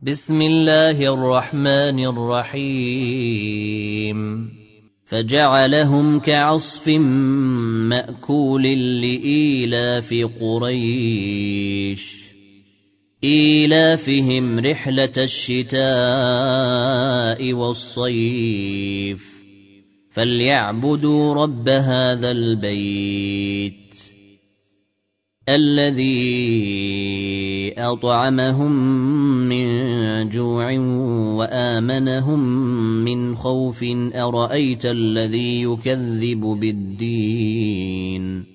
بسم الله الرحمن الرحيم فجعلهم كعصف مأكول لإيلاف قريش إيلافهم رحلة الشتاء والصيف فليعبدوا رب هذا البيت الذي أطعمهم من جوع وآمنهم من خوف أرأيت الذي يكذب بالدين